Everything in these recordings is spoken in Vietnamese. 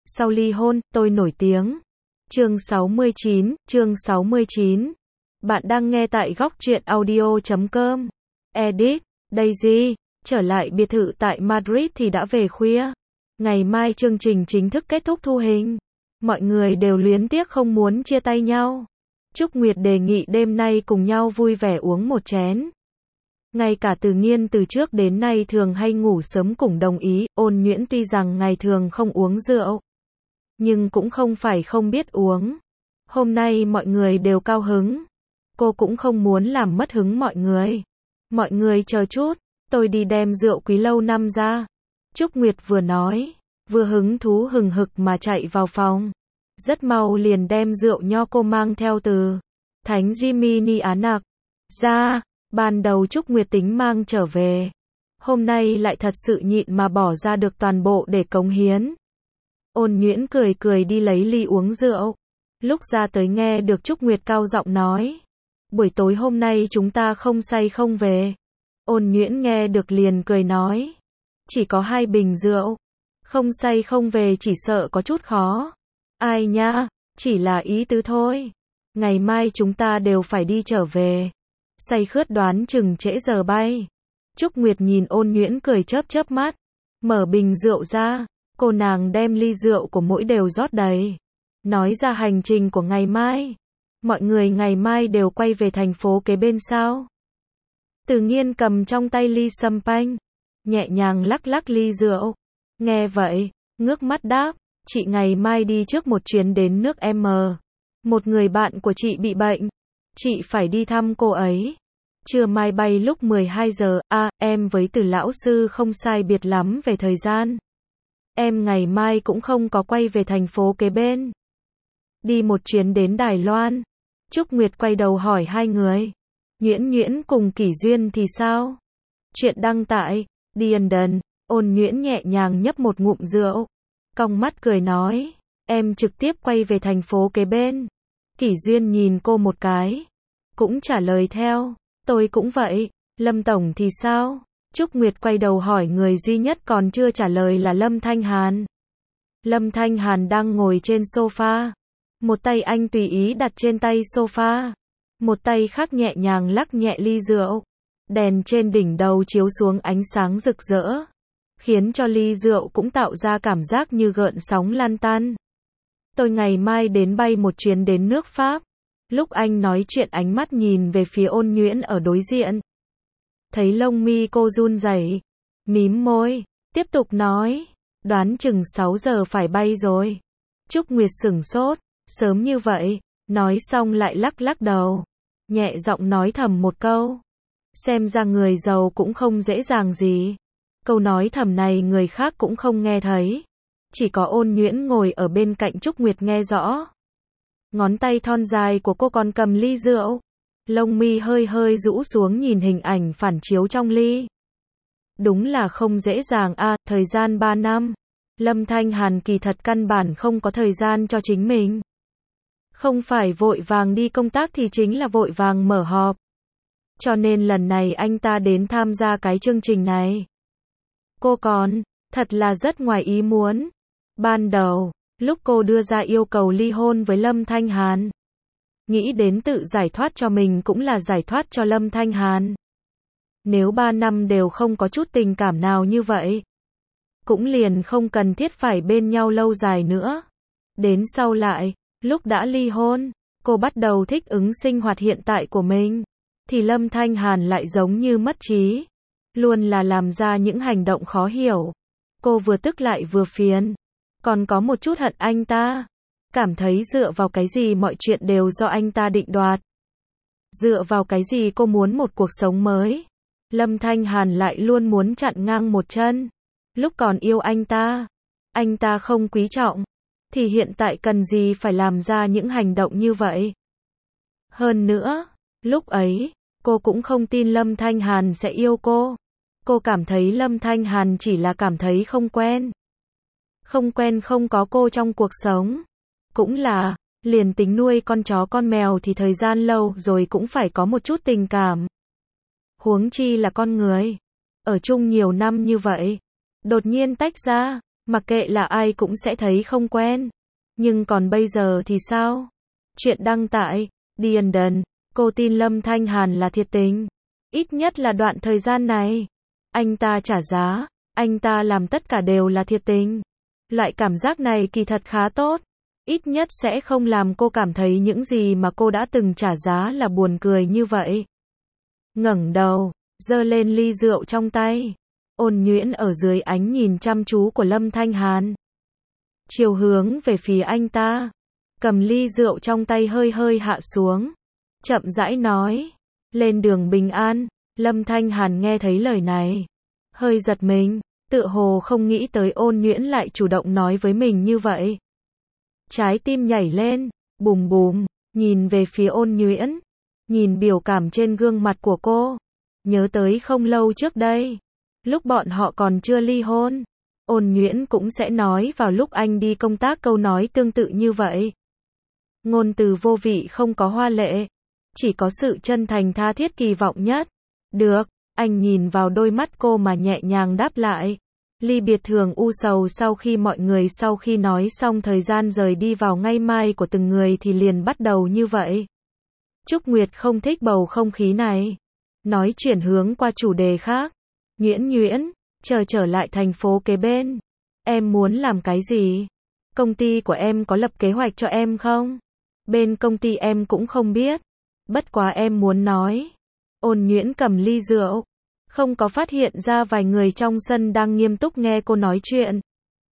Sau ly hôn, tôi nổi tiếng. Chương 69. Bạn đang nghe tại góc truyện audio.com. Edit, Daisy, trở lại biệt thự tại Madrid thì đã về khuya. Ngày mai chương trình chính thức kết thúc thu hình. Mọi người đều luyến tiếc không muốn chia tay nhau. Trúc Nguyệt đề nghị đêm nay cùng nhau vui vẻ uống một chén. Ngay cả Từ Nghiên từ trước đến nay thường hay ngủ sớm cũng đồng ý. Ôn Nhuyễn tuy rằng ngày thường không uống rượu, nhưng cũng không phải không biết uống. Hôm nay mọi người đều cao hứng. Cô cũng không muốn làm mất hứng mọi người. Mọi người chờ chút, tôi đi đem rượu quý lâu năm ra. Trúc Nguyệt vừa nói, vừa hứng thú hừng hực mà chạy vào phòng. Rất mau liền đem rượu nho cô mang theo từ Thánh Jimmy Á Nặc ra. Ban đầu Trúc Nguyệt tính mang trở về. Hôm nay lại thật sự nhịn mà bỏ ra được toàn bộ để cống hiến. Ôn Nhuyễn cười cười đi lấy ly uống rượu. Lúc ra tới nghe được Trúc Nguyệt cao giọng nói, buổi tối hôm nay chúng ta không say không về. Ôn Nhuyễn nghe được liền cười nói, chỉ có 2 bình rượu, không say không về chỉ sợ có chút khó. Ai nha, chỉ là ý tứ thôi. Ngày mai chúng ta đều phải đi trở về. Say khướt đoán chừng trễ giờ bay. Trúc Nguyệt nhìn Ôn Nhuyễn cười chớp chớp mắt, mở bình rượu ra, cô nàng đem ly rượu của mỗi đều rót đầy. Nói ra hành trình của ngày mai. Mọi người ngày mai đều quay về thành phố kế bên sao? Từ Nghiên cầm trong tay ly sâm panh, nhẹ nhàng lắc lắc ly rượu. Nghe vậy, ngước mắt đáp, chị ngày mai đi trước một chuyến đến nước M. Một người bạn của chị bị bệnh. Chị phải đi thăm cô ấy. Trưa mai bay lúc 12 giờ, em với Từ lão sư không sai biệt lắm về thời gian. Em ngày mai cũng không có quay về thành phố kế bên. Đi một chuyến đến Đài Loan. Trúc Nguyệt quay đầu hỏi hai người. Nhuyễn Nhuyễn cùng Kỷ Duyên thì sao? Chuyện đăng tại London. Ôn Nhuyễn nhẹ nhàng nhấp một ngụm rượu, cong mắt cười nói, em trực tiếp quay về thành phố kế bên. Kỷ Duyên nhìn cô một cái, cũng trả lời theo, tôi cũng vậy. Lâm Tổng thì sao? Trúc Nguyệt quay đầu hỏi người duy nhất còn chưa trả lời là Lâm Thanh Hàn. Lâm Thanh Hàn đang ngồi trên sofa. Một tay anh tùy ý đặt trên tay sofa, một tay khác nhẹ nhàng lắc nhẹ ly rượu. Đèn trên đỉnh đầu chiếu xuống ánh sáng rực rỡ, khiến cho ly rượu cũng tạo ra cảm giác như gợn sóng lan tan. Tôi ngày mai đến bay một chuyến đến nước Pháp. Lúc anh nói chuyện ánh mắt nhìn về phía Ôn Nhuyễn ở đối diện. Thấy lông mi cô run rẩy, mím môi, tiếp tục nói, đoán chừng 6 giờ phải bay rồi. Trúc Nguyệt sửng sốt, sớm như vậy, nói xong lại lắc lắc đầu, nhẹ giọng nói thầm một câu. Xem ra người giàu cũng không dễ dàng gì. Câu nói thầm này người khác cũng không nghe thấy. Chỉ có Ôn Nhuyễn ngồi ở bên cạnh Trúc Nguyệt nghe rõ. Ngón tay thon dài của cô còn cầm ly rượu. Lông mi hơi hơi rũ xuống nhìn hình ảnh phản chiếu trong ly. Đúng là không dễ dàng thời gian 3 năm. Lâm Thanh Hàn kỳ thật căn bản không có thời gian cho chính mình. Không phải vội vàng đi công tác thì chính là vội vàng mở họp. Cho nên lần này anh ta đến tham gia cái chương trình này. Cô còn, thật là rất ngoài ý muốn. Ban đầu, lúc cô đưa ra yêu cầu ly hôn với Lâm Thanh Hàn, nghĩ đến tự giải thoát cho mình cũng là giải thoát cho Lâm Thanh Hàn. Nếu 3 năm đều không có chút tình cảm nào như vậy, cũng liền không cần thiết phải bên nhau lâu dài nữa. Đến sau lại, lúc đã ly hôn, cô bắt đầu thích ứng sinh hoạt hiện tại của mình, thì Lâm Thanh Hàn lại giống như mất trí, luôn là làm ra những hành động khó hiểu. Cô vừa tức lại vừa phiền, còn có một chút hận anh ta, cảm thấy dựa vào cái gì mọi chuyện đều do anh ta định đoạt. Dựa vào cái gì cô muốn một cuộc sống mới. Lâm Thanh Hàn lại luôn muốn chặn ngang một chân. Lúc còn yêu anh ta không quý trọng, thì hiện tại cần gì phải làm ra những hành động như vậy. Hơn nữa, lúc ấy, cô cũng không tin Lâm Thanh Hàn sẽ yêu cô. Cô cảm thấy Lâm Thanh Hàn chỉ là cảm thấy không quen. Không quen không có cô trong cuộc sống. Cũng là, liền tính nuôi con chó con mèo thì thời gian lâu rồi cũng phải có một chút tình cảm. Huống chi là con người. Ở chung nhiều năm như vậy, đột nhiên tách ra, Mặc kệ là ai cũng sẽ thấy không quen. Nhưng còn bây giờ thì sao? Chuyện đăng tại The Onion, cô tin Lâm Thanh Hàn là thiệt tình. Ít nhất là đoạn thời gian này. Anh ta trả giá, anh ta làm tất cả đều là thiệt tình. Loại cảm giác này kỳ thật khá tốt. Ít nhất sẽ không làm cô cảm thấy những gì mà cô đã từng trả giá là buồn cười như vậy. Ngẩng đầu, giơ lên ly rượu trong tay. Ôn nhuyễn ở dưới ánh nhìn chăm chú của Lâm Thanh Hàn. Chiều hướng về phía anh ta. Cầm ly rượu trong tay hơi hơi hạ xuống. Chậm rãi nói. Lên đường bình an. Lâm Thanh Hàn nghe thấy lời này. Hơi giật mình. Tựa hồ không nghĩ tới Ôn nhuyễn lại chủ động nói với mình như vậy. Trái tim nhảy lên. Bùm bùm. Nhìn về phía Ôn nhuyễn. Nhìn biểu cảm trên gương mặt của cô. Nhớ tới không lâu trước đây. Lúc bọn họ còn chưa ly hôn. Ôn nhuyễn cũng sẽ nói vào lúc anh đi công tác câu nói tương tự như vậy. Ngôn từ vô vị không có hoa lệ. Chỉ có sự chân thành tha thiết kỳ vọng nhất. Được, anh nhìn vào đôi mắt cô mà nhẹ nhàng đáp lại. Ly biệt thường u sầu sau khi mọi người sau khi nói xong thời gian rời đi vào ngay mai của từng người thì liền bắt đầu như vậy. Trúc Nguyệt không thích bầu không khí này. Nói chuyển hướng qua chủ đề khác. Nhuyễn, trở lại thành phố kế bên. Em muốn làm cái gì? Công ty của em có lập kế hoạch cho em không? Bên công ty em cũng không biết. Bất quá em muốn nói. Ôn nhuyễn cầm ly rượu. Không có phát hiện ra vài người trong sân đang nghiêm túc nghe cô nói chuyện.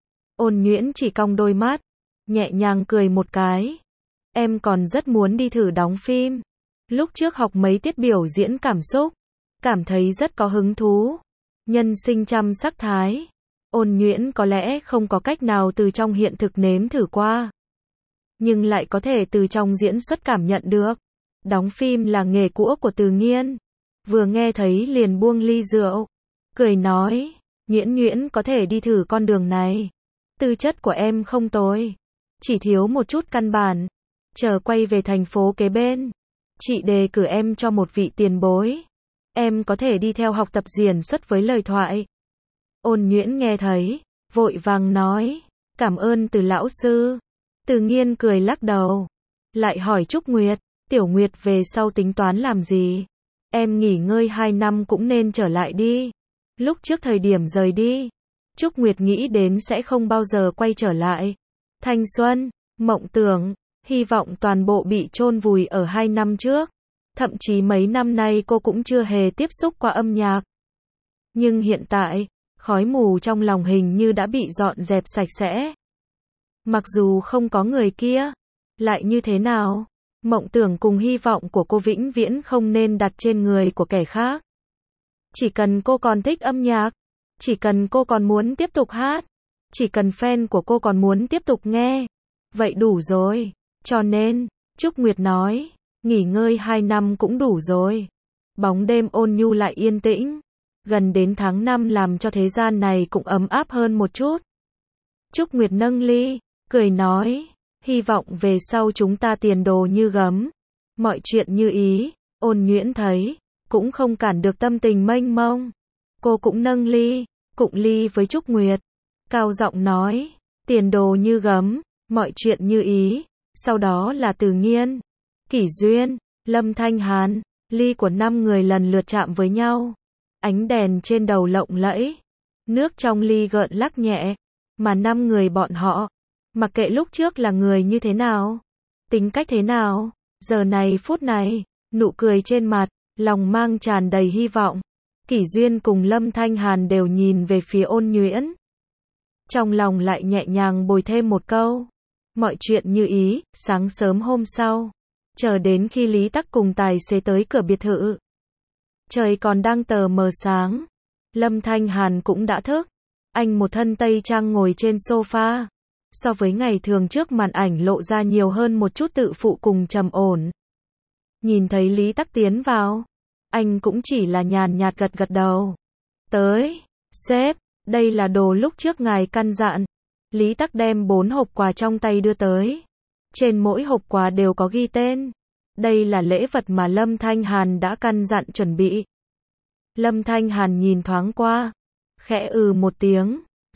Ôn nhuyễn chỉ cong đôi mắt. Nhẹ nhàng cười một cái. Em còn rất muốn đi thử đóng phim. Lúc trước học mấy tiết biểu diễn cảm xúc. Cảm thấy rất có hứng thú. Nhân sinh trăm sắc thái. Ôn nhuyễn có lẽ không có cách nào từ trong hiện thực nếm thử qua. Nhưng lại có thể từ trong diễn xuất cảm nhận được. Đóng phim là nghề cũ của Từ Nghiên. Vừa nghe thấy liền buông ly rượu. Cười nói, nhuyễn có thể đi thử con đường này. Tư chất của em không tồi. Chỉ thiếu một chút căn bản. Chờ quay về thành phố kế bên. Chị đề cử em cho một vị tiền bối. Em có thể đi theo học tập diễn xuất với lời thoại. Ôn nhuyễn nghe thấy, vội vàng nói, cảm ơn Từ lão sư. Từ Nghiên cười lắc đầu. Lại hỏi Trúc Nguyệt, Tiểu Nguyệt về sau tính toán làm gì? Em nghỉ ngơi 2 năm cũng nên trở lại đi. Lúc trước thời điểm rời đi, Trúc Nguyệt nghĩ đến sẽ không bao giờ quay trở lại. Thanh xuân, mộng tưởng, hy vọng toàn bộ bị chôn vùi ở 2 năm trước. Thậm chí mấy năm nay cô cũng chưa hề tiếp xúc qua âm nhạc. Nhưng hiện tại, khói mù trong lòng hình như đã bị dọn dẹp sạch sẽ. Mặc dù không có người kia, lại như thế nào? Mộng tưởng cùng hy vọng của cô vĩnh viễn không nên đặt trên người của kẻ khác. Chỉ cần cô còn thích âm nhạc, chỉ cần cô còn muốn tiếp tục hát, chỉ cần fan của cô còn muốn tiếp tục nghe, vậy đủ rồi. Cho nên, Trúc Nguyệt nói, nghỉ ngơi 2 năm cũng đủ rồi. Bóng đêm ôn nhu lại yên tĩnh. Gần đến tháng 5 làm cho thế gian này cũng ấm áp hơn một chút. Trúc Nguyệt nâng ly, cười nói, hy vọng về sau chúng ta tiền đồ như gấm. Mọi chuyện như ý. Ôn nhuyễn thấy, cũng không cản được tâm tình mênh mông. Cô cũng nâng ly, cụng ly với Trúc Nguyệt. Cao giọng nói, tiền đồ như gấm, mọi chuyện như ý. Sau đó là Từ Nghiên, Kỷ Duyên, Lâm Thanh Hàn. Ly của 5 người lần lượt chạm với nhau. Ánh đèn trên đầu lộng lẫy. Nước trong ly gợn lắc nhẹ. Mà 5 người bọn họ, mặc kệ lúc trước là người như thế nào, tính cách thế nào, giờ này phút này, nụ cười trên mặt, lòng mang tràn đầy hy vọng. Kỷ Duyên cùng Lâm Thanh Hàn đều nhìn về phía Ôn nhuyễn. Trong lòng lại nhẹ nhàng bồi thêm một câu. Mọi chuyện như ý. Sáng sớm hôm sau, chờ đến khi Lý Tắc cùng tài xế tới cửa biệt thự. Trời còn đang tờ mờ sáng. Lâm Thanh Hàn cũng đã thức. Anh một thân tây trang ngồi trên sofa. So với ngày thường trước màn ảnh lộ ra nhiều hơn một chút tự phụ cùng trầm ổn. Nhìn thấy Lý Tắc tiến vào, anh cũng chỉ là nhàn nhạt gật gật đầu. Tới, sếp, đây là đồ lúc trước ngài căn dặn. Lý Tắc đem 4 hộp quà trong tay đưa tới. Trên mỗi hộp quà đều có ghi tên. Đây là lễ vật mà Lâm Thanh Hàn đã căn dặn chuẩn bị. Lâm Thanh Hàn nhìn thoáng qua, khẽ một tiếng,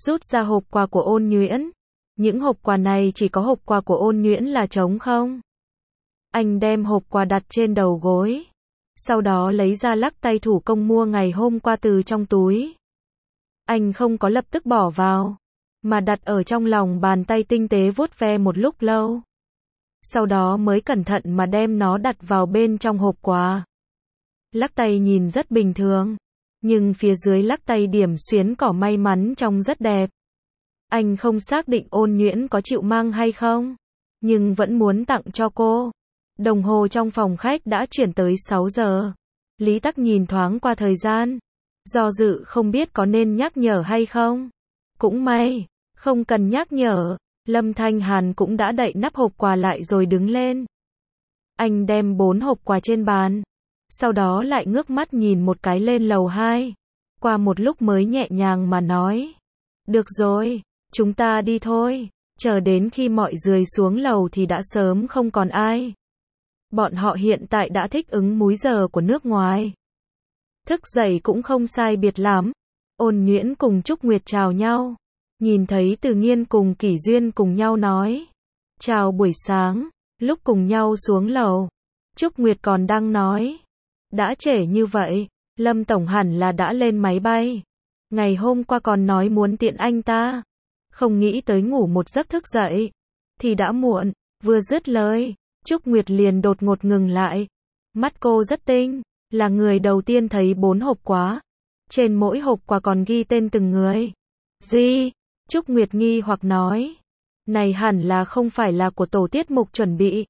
rút ra hộp quà của Ôn Nhuyễn. Những hộp quà này chỉ có hộp quà của Ôn Nhuyễn là trống không. Anh đem hộp quà đặt trên đầu gối. Sau đó lấy ra lắc tay thủ công mua ngày hôm qua từ trong túi. Anh không có lập tức bỏ vào, mà đặt ở trong lòng bàn tay tinh tế vuốt ve một lúc lâu. Sau đó mới cẩn thận mà đem nó đặt vào bên trong hộp quà. Lắc tay nhìn rất bình thường, nhưng phía dưới lắc tay điểm xuyến cỏ may mắn trông rất đẹp. Anh không xác định Ôn Nhuyễn có chịu mang hay không, nhưng vẫn muốn tặng cho cô. Đồng hồ trong phòng khách đã chuyển tới 6 giờ. Lý Tắc nhìn thoáng qua thời gian, do dự không biết có nên nhắc nhở hay không. Cũng may, không cần nhắc nhở, Lâm Thanh Hàn cũng đã đậy nắp hộp quà lại rồi đứng lên. Anh đem 4 hộp quà trên bàn, sau đó lại ngước mắt nhìn một cái lên lầu 2. Qua một lúc mới nhẹ nhàng mà nói. Được rồi, chúng ta đi thôi. Chờ đến khi mọi người xuống lầu thì đã sớm không còn ai. Bọn họ hiện tại đã thích ứng múi giờ của nước ngoài. Thức dậy cũng không sai biệt lắm. Ôn Nhuyễn cùng Trúc Nguyệt chào nhau. Nhìn thấy Từ Nghiên cùng Kỷ Duyên cùng nhau nói. Chào buổi sáng, lúc cùng nhau xuống lầu. Trúc Nguyệt còn đang nói. Đã trễ như vậy, Lâm Tổng hẳn là đã lên máy bay. Ngày hôm qua còn nói muốn tiện anh ta. Không nghĩ tới ngủ một giấc thức dậy. Thì đã muộn, vừa dứt lời. Trúc Nguyệt liền đột ngột ngừng lại. Mắt cô rất tinh, là người đầu tiên thấy 4 hộp quà. Trên mỗi hộp quà còn ghi tên từng người. Gì? Trúc Nguyệt nghi hoặc nói. Này hẳn là không phải là của tổ tiết mục chuẩn bị.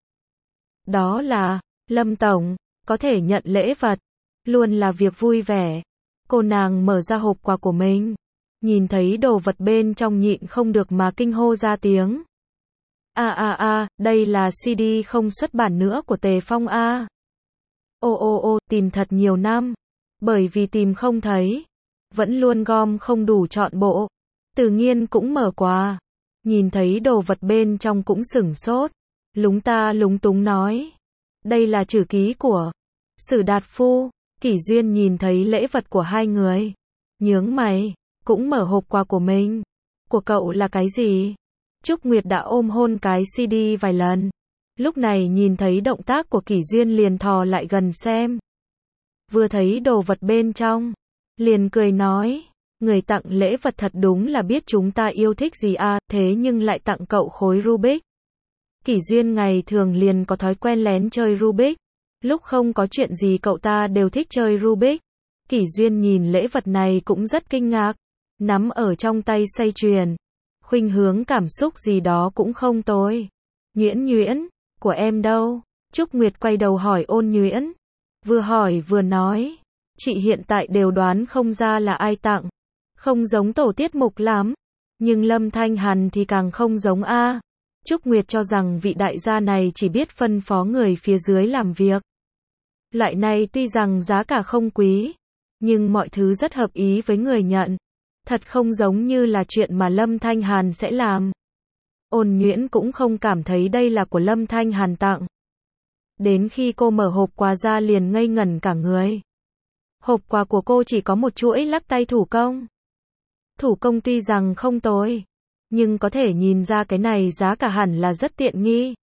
Đó là, Lâm Tổng, có thể nhận lễ vật. Luôn là việc vui vẻ. Cô nàng mở ra hộp quà của mình. Nhìn thấy đồ vật bên trong nhịn không được mà kinh hô ra tiếng. Đây là CD không xuất bản nữa của Tề Phong a. Tìm thật nhiều năm. Bởi vì tìm không thấy. Vẫn luôn gom không đủ trọn bộ. Từ Nghiên cũng mở quà. Nhìn thấy đồ vật bên trong cũng sửng sốt. Lúng ta lúng túng nói. Đây là chữ ký của Sử Đạt Phu. Kỷ Duyên nhìn thấy lễ vật của hai người. Nhướng mày. Cũng mở hộp quà của mình. Của cậu là cái gì? Trúc Nguyệt đã ôm hôn cái CD vài lần. Lúc này nhìn thấy động tác của Kỷ Duyên liền thò lại gần xem. Vừa thấy đồ vật bên trong, liền cười nói, người tặng lễ vật thật đúng là biết chúng ta yêu thích gì à, thế nhưng lại tặng cậu khối Rubik. Kỷ Duyên ngày thường liền có thói quen lén chơi Rubik. Lúc không có chuyện gì cậu ta đều thích chơi Rubik. Kỷ Duyên nhìn lễ vật này cũng rất kinh ngạc. Nắm ở trong tay xoay chuyển. Khuynh hướng cảm xúc gì đó cũng không tồi. Nhuyễn, của em đâu? Trúc Nguyệt quay đầu hỏi Ôn Nhuyễn. Vừa hỏi vừa nói. Chị hiện tại đều đoán không ra là ai tặng. Không giống tổ tiết mục lắm. Nhưng Lâm Thanh Hàn thì càng không giống a. Trúc Nguyệt cho rằng vị đại gia này chỉ biết phân phó người phía dưới làm việc. Loại này tuy rằng giá cả không quý. Nhưng mọi thứ rất hợp ý với người nhận. Thật không giống như là chuyện mà Lâm Thanh Hàn sẽ làm. Ôn Nhuyễn cũng không cảm thấy đây là của Lâm Thanh Hàn tặng. Đến khi cô mở hộp quà ra liền ngây ngẩn cả người. Hộp quà của cô chỉ có một chuỗi lắc tay thủ công. Thủ công tuy rằng không tồi, nhưng có thể nhìn ra cái này giá cả hẳn là rất tiện nghi.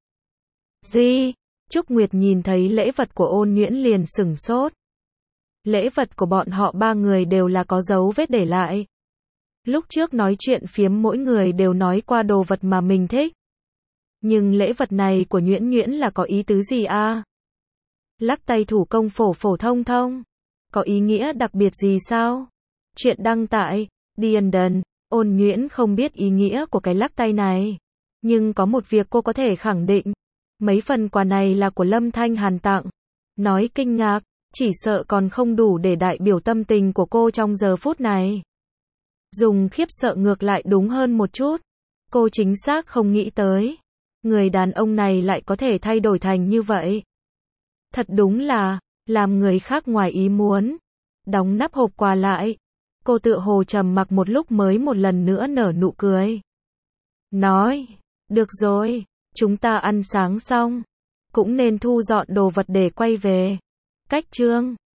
Gì? Trúc Nguyệt nhìn thấy lễ vật của Ôn Nhuyễn liền sửng sốt. Lễ vật của bọn họ ba người đều là có dấu vết để lại. Lúc trước nói chuyện phiếm mỗi người đều nói qua đồ vật mà mình thích. Nhưng lễ vật này của Nhuyễn là có ý tứ gì a? Lắc tay thủ công phổ phổ thông thông. Có ý nghĩa đặc biệt gì sao? Chuyện đăng tại Diendon. Ôn Nhuyễn không biết ý nghĩa của cái lắc tay này. Nhưng có một việc cô có thể khẳng định. Mấy phần quà này là của Lâm Thanh Hàn tặng. Nói kinh ngạc, chỉ sợ còn không đủ để đại biểu tâm tình của cô trong giờ phút này. Dùng khiếp sợ ngược lại đúng hơn một chút. Cô chính xác không nghĩ tới. Người đàn ông này lại có thể thay đổi thành như vậy. Thật đúng là, làm người khác ngoài ý muốn. Đóng nắp hộp quà lại. Cô tựa hồ trầm mặc một lúc mới một lần nữa nở nụ cười. Nói, được rồi, chúng ta ăn sáng xong. Cũng nên thu dọn đồ vật để quay về. Cách chương